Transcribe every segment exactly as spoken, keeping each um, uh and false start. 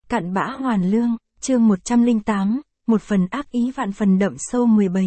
Cặn bã hoàn lương, chương một trăm lẻ tám, một phần ác ý vạn phần đậm sâu mười bảy.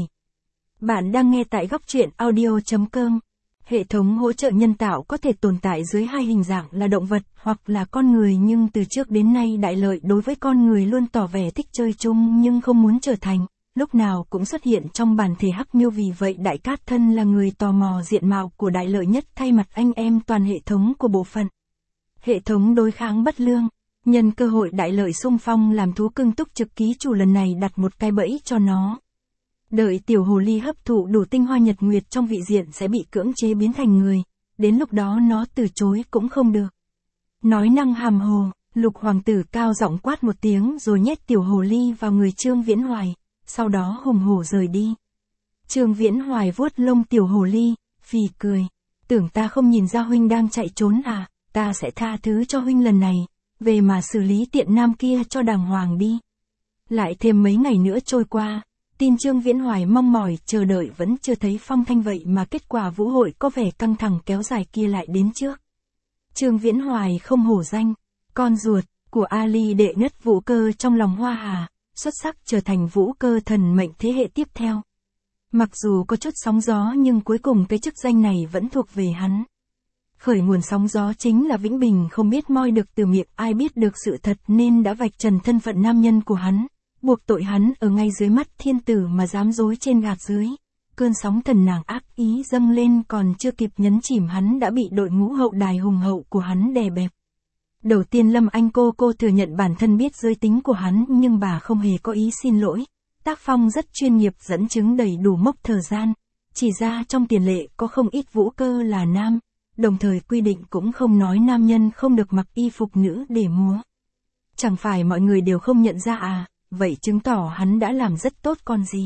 Bạn đang nghe tại góc truyện audio chấm com. Hệ thống hỗ trợ nhân tạo có thể tồn tại dưới hai hình dạng là động vật hoặc là con người, nhưng từ trước đến nay đại lợi đối với con người luôn tỏ vẻ thích chơi chung nhưng không muốn trở thành, lúc nào cũng xuất hiện trong bản thể hắc miêu. Vì vậy Đại Cát thân là người tò mò diện mạo của đại lợi nhất, thay mặt anh em toàn hệ thống của bộ phận. Hệ thống đối kháng bất lương. Nhân cơ hội đại lợi xung phong làm thú cưng, túc trực ký chủ lần này đặt một cái bẫy cho nó. Đợi tiểu hồ ly hấp thụ đủ tinh hoa nhật nguyệt trong vị diện sẽ bị cưỡng chế biến thành người, đến lúc đó nó từ chối cũng không được. Nói năng hàm hồ, Lục hoàng tử cao giọng quát một tiếng rồi nhét tiểu hồ ly vào người Trương Viễn Hoài, sau đó hùng hổ rời đi. Trương Viễn Hoài vuốt lông tiểu hồ ly, phì cười, tưởng ta không nhìn ra huynh đang chạy trốn à, ta sẽ tha thứ cho huynh lần này. Về mà xử lý tiện nam kia cho đàng hoàng đi. Lại thêm mấy ngày nữa trôi qua, tin Trương Viễn Hoài mong mỏi chờ đợi vẫn chưa thấy phong thanh, vậy mà kết quả vũ hội có vẻ căng thẳng kéo dài kia lại đến trước. Trương Viễn Hoài không hổ danh, con ruột của Ali đệ nhất vũ cơ trong lòng Hoa Hà, xuất sắc trở thành vũ cơ thần mệnh thế hệ tiếp theo. Mặc dù có chút sóng gió nhưng cuối cùng cái chức danh này vẫn thuộc về hắn. Khởi nguồn sóng gió chính là Vĩnh Bình không biết moi được từ miệng ai biết được sự thật nên đã vạch trần thân phận nam nhân của hắn, buộc tội hắn ở ngay dưới mắt thiên tử mà dám dối trên gạt dưới. Cơn sóng thần nàng ác ý dâng lên còn chưa kịp nhấn chìm hắn đã bị đội ngũ hậu đài hùng hậu của hắn đè bẹp. Đầu tiên Lâm Anh cô cô thừa nhận bản thân biết giới tính của hắn nhưng bà không hề có ý xin lỗi. Tác phong rất chuyên nghiệp dẫn chứng đầy đủ mốc thời gian, chỉ ra trong tiền lệ có không ít vũ cơ là nam. Đồng thời quy định cũng không nói nam nhân không được mặc y phục nữ để múa. Chẳng phải mọi người đều không nhận ra à, vậy chứng tỏ hắn đã làm rất tốt còn gì.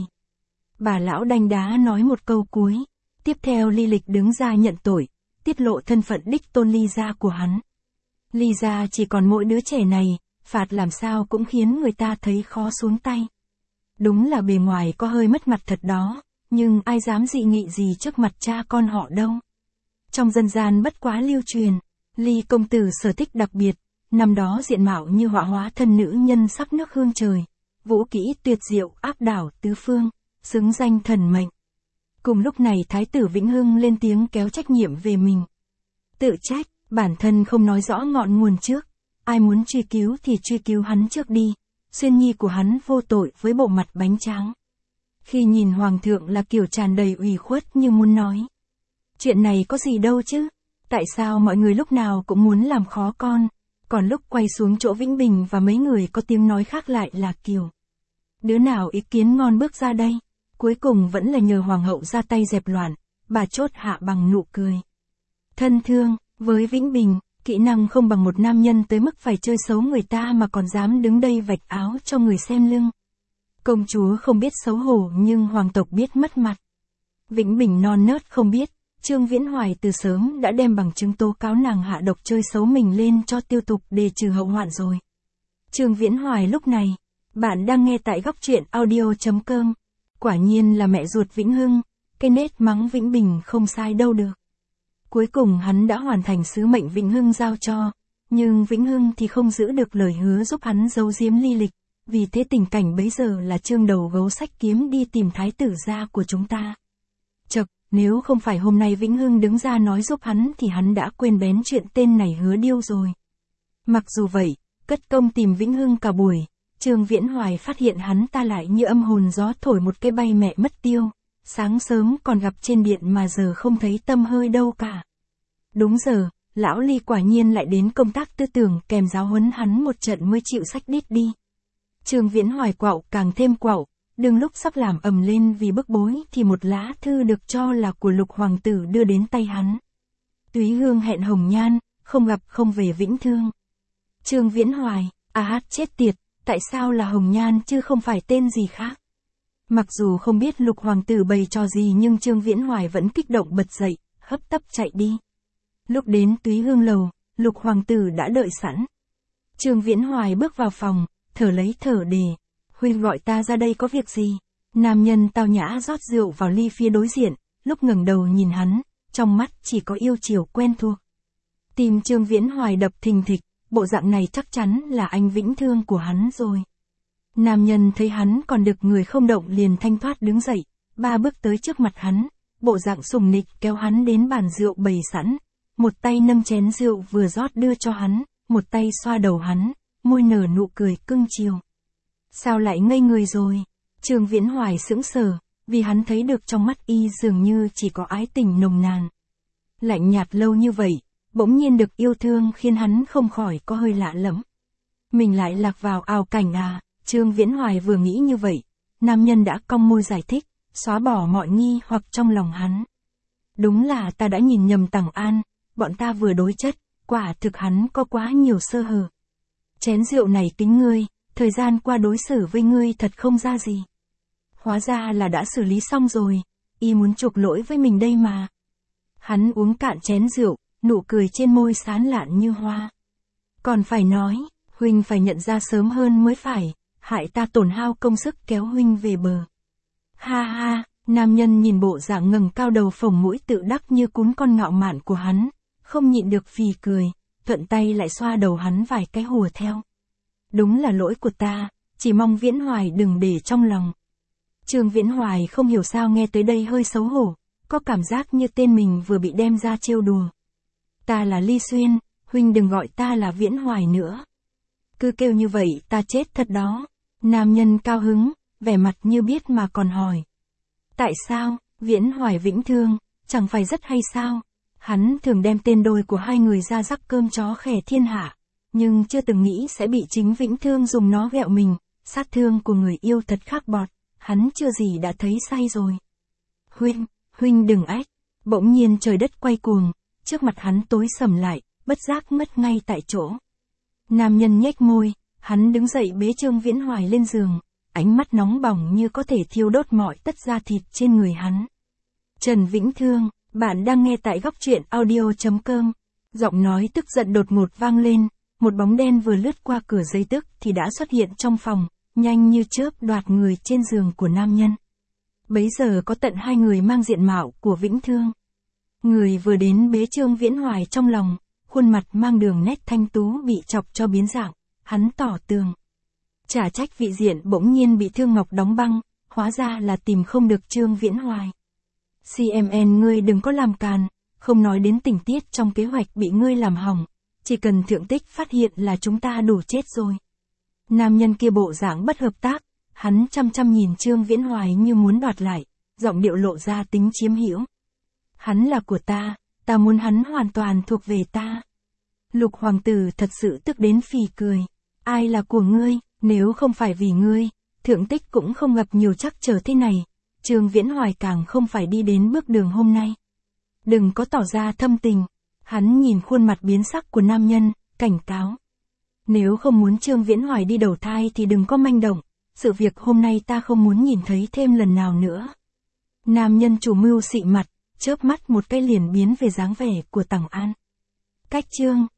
Bà lão đanh đá nói một câu cuối, tiếp theo Ly Lịch đứng ra nhận tội, tiết lộ thân phận đích tôn Ly gia của hắn. Ly gia chỉ còn mỗi đứa trẻ này, phạt làm sao cũng khiến người ta thấy khó xuống tay. Đúng là bề ngoài có hơi mất mặt thật đó, nhưng ai dám dị nghị gì trước mặt cha con họ đâu. Trong dân gian bất quá lưu truyền, Ly công tử sở thích đặc biệt, năm đó diện mạo như họa hóa thân nữ nhân sắc nước hương trời, vũ kỹ tuyệt diệu áp đảo tứ phương, xứng danh thần mệnh. Cùng lúc này Thái tử Vĩnh Hưng lên tiếng kéo trách nhiệm về mình. Tự trách, bản thân không nói rõ ngọn nguồn trước, ai muốn truy cứu thì truy cứu hắn trước đi, xuyên nhi của hắn vô tội với bộ mặt bánh tráng. Khi nhìn hoàng thượng là kiểu tràn đầy ủy khuất như muốn nói. Chuyện này có gì đâu chứ, tại sao mọi người lúc nào cũng muốn làm khó con, còn lúc quay xuống chỗ Vĩnh Bình và mấy người có tiếng nói khác lại là Kiều. Đứa nào ý kiến ngon bước ra đây, cuối cùng vẫn là nhờ hoàng hậu ra tay dẹp loạn, bà chốt hạ bằng nụ cười. Thân thương, với Vĩnh Bình, kỹ năng không bằng một nam nhân tới mức phải chơi xấu người ta mà còn dám đứng đây vạch áo cho người xem lưng. Công chúa không biết xấu hổ nhưng hoàng tộc biết mất mặt. Vĩnh Bình non nớt không biết. Trương Viễn Hoài từ sớm đã đem bằng chứng tố cáo nàng hạ độc chơi xấu mình lên cho tiêu tục để trừ hậu hoạn rồi. Trương Viễn Hoài lúc này, bạn đang nghe tại góc truyện audio chấm com. Quả nhiên là mẹ ruột Vĩnh Hưng, cái nết mắng Vĩnh Bình không sai đâu được. Cuối cùng hắn đã hoàn thành sứ mệnh Vĩnh Hưng giao cho, nhưng Vĩnh Hưng thì không giữ được lời hứa giúp hắn giấu giếm Ly Lịch, vì thế tình cảnh bấy giờ là Trương đầu gấu xách kiếm đi tìm thái tử gia của chúng ta. Chật. Nếu không phải hôm nay Vĩnh Hưng đứng ra nói giúp hắn thì hắn đã quên bén chuyện tên này hứa điêu rồi. Mặc dù vậy, cất công tìm Vĩnh Hưng cả buổi, Trương Viễn Hoài phát hiện hắn ta lại như âm hồn gió thổi một cái bay mẹ mất tiêu, sáng sớm còn gặp trên điện mà giờ không thấy tăm hơi đâu cả. Đúng giờ, lão Ly quả nhiên lại đến công tác tư tưởng kèm giáo huấn hắn một trận mới chịu xách đít đi. Trương Viễn Hoài quạo càng thêm quạo. Đừng lúc sắp làm ầm lên vì bức bối thì một lá thư được cho là của Lục hoàng tử đưa đến tay hắn. Túy Hương hẹn Hồng Nhan, không gặp không về Vĩnh Thương. Trương Viễn Hoài, à hát chết tiệt, tại sao là Hồng Nhan chứ không phải tên gì khác. Mặc dù không biết Lục hoàng tử bày trò gì nhưng Trương Viễn Hoài vẫn kích động bật dậy, hấp tấp chạy đi. Lúc đến Túy Hương lầu, Lục hoàng tử đã đợi sẵn. Trương Viễn Hoài bước vào phòng, thở lấy thở đề. Huynh gọi ta ra đây có việc gì? Nam nhân tao nhã rót rượu vào ly phía đối diện, lúc ngẩng đầu nhìn hắn, trong mắt chỉ có yêu chiều quen thuộc. Tim Trương Viễn Hoài đập thình thịch, bộ dạng này chắc chắn là anh Vĩnh Thương của hắn rồi. Nam nhân thấy hắn còn được người không động liền thanh thoát đứng dậy, ba bước tới trước mặt hắn, bộ dạng sùng nịch kéo hắn đến bàn rượu bày sẵn, một tay nâng chén rượu vừa rót đưa cho hắn, một tay xoa đầu hắn, môi nở nụ cười cưng chiều. Sao lại ngây người rồi? Trương Viễn Hoài sững sờ, vì hắn thấy được trong mắt y dường như chỉ có ái tình nồng nàn. Lạnh nhạt lâu như vậy, bỗng nhiên được yêu thương khiến hắn không khỏi có hơi lạ lẫm. Mình lại lạc vào ảo cảnh à? Trương Viễn Hoài vừa nghĩ như vậy, nam nhân đã cong môi giải thích, xóa bỏ mọi nghi hoặc trong lòng hắn. Đúng là ta đã nhìn nhầm Tằng An, bọn ta vừa đối chất, quả thực hắn có quá nhiều sơ hở. Chén rượu này kính ngươi, thời gian qua đối xử với ngươi thật không ra gì. Hóa ra là đã xử lý xong rồi, y muốn chuộc lỗi với mình đây mà. Hắn uống cạn chén rượu, nụ cười trên môi sán lạn như hoa. Còn phải nói, huynh phải nhận ra sớm hơn mới phải, hại ta tổn hao công sức kéo huynh về bờ. Ha ha, nam nhân nhìn bộ dạng ngẩng cao đầu phồng mũi tự đắc như cún con ngạo mạn của hắn, không nhịn được phì cười, thuận tay lại xoa đầu hắn vài cái hùa theo. Đúng là lỗi của ta, chỉ mong Viễn Hoài đừng để trong lòng. Trương Viễn Hoài không hiểu sao nghe tới đây hơi xấu hổ, có cảm giác như tên mình vừa bị đem ra trêu đùa. Ta là Ly Xuyên, huynh đừng gọi ta là Viễn Hoài nữa. Cứ kêu như vậy ta chết thật đó. Nam nhân cao hứng, vẻ mặt như biết mà còn hỏi. Tại sao, Viễn Hoài Vĩnh Thương, chẳng phải rất hay sao? Hắn thường đem tên đôi của hai người ra rắc cơm chó khè thiên hạ, nhưng chưa từng nghĩ sẽ bị chính Vĩnh Thương dùng nó ghẹo mình, sát thương của người yêu thật khắc bọt, hắn chưa gì đã thấy say rồi. Huynh, huynh đừng ách, bỗng nhiên trời đất quay cuồng, trước mặt hắn tối sầm lại, bất giác ngất ngay tại chỗ. Nam nhân nhếch môi, hắn đứng dậy bế Trương Viễn Hoài lên giường, ánh mắt nóng bỏng như có thể thiêu đốt mọi tất da thịt trên người hắn. Trần Vĩnh Thương, bạn đang nghe tại góc truyện audio chấm com. Giọng nói tức giận đột ngột vang lên, một bóng đen vừa lướt qua cửa giây tức thì đã xuất hiện trong phòng, nhanh như chớp đoạt người trên giường của nam nhân. Bấy giờ có tận hai người mang diện mạo của Vĩnh Thương. Người vừa đến bế Trương Viễn Hoài trong lòng, khuôn mặt mang đường nét thanh tú bị chọc cho biến dạng, hắn tỏ tường. Chả trách vị diện bỗng nhiên bị Thương Ngọc đóng băng, hóa ra là tìm không được Trương Viễn Hoài. xê em en ngươi đừng có làm càn, không nói đến tình tiết trong kế hoạch bị ngươi làm hỏng, chỉ cần thượng tích phát hiện là chúng ta đủ chết rồi. Nam nhân kia bộ dạng bất hợp tác, hắn chăm chăm nhìn Trương Viễn Hoài như muốn đoạt lại, giọng điệu lộ ra tính chiếm hữu. Hắn là của ta, ta muốn hắn hoàn toàn thuộc về ta. Lục hoàng tử thật sự tức đến phì cười. Ai là của ngươi, nếu không phải vì ngươi, thượng tích cũng không gặp nhiều trắc trở thế này. Trương Viễn Hoài càng không phải đi đến bước đường hôm nay. Đừng có tỏ ra thâm tình. Hắn nhìn khuôn mặt biến sắc của nam nhân, cảnh cáo. Nếu không muốn Trương Viễn Hoài đi đầu thai thì đừng có manh động. Sự việc hôm nay ta không muốn nhìn thấy thêm lần nào nữa. Nam nhân chủ mưu xị mặt, chớp mắt một cái liền biến về dáng vẻ của Tằng An. Cách Trương